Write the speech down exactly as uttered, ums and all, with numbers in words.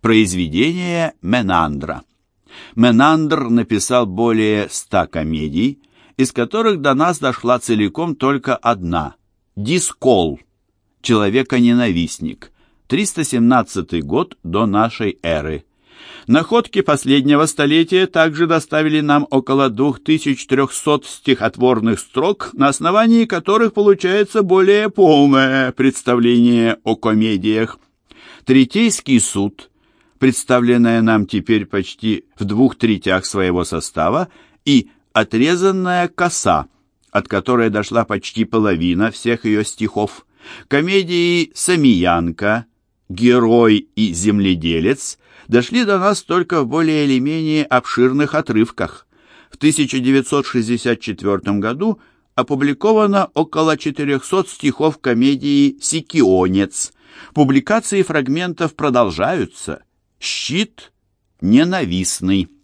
Произведение Менандра. Менандр написал более ста комедий, из которых до нас дошла целиком только одна – «Дискол», «Человеконенавистник», триста семнадцатый год до нашей эры. Находки последнего столетия также доставили нам около двух тысяч трёхсот стихотворных строк, на основании которых получается более полное представление о комедиях. Третейский суд, представленное нам теперь почти в двух третях своего состава, и отрезанная коса, от которой дошла почти половина всех ее стихов, комедии «Самиянка», «Герой» и «Земледелец» дошли до нас только в более или менее обширных отрывках. В тысяча девятьсот шестьдесят четвёртом году опубликовано около четырехсот стихов комедии «Сикионец». Публикации фрагментов продолжаются. Щит ненавистный.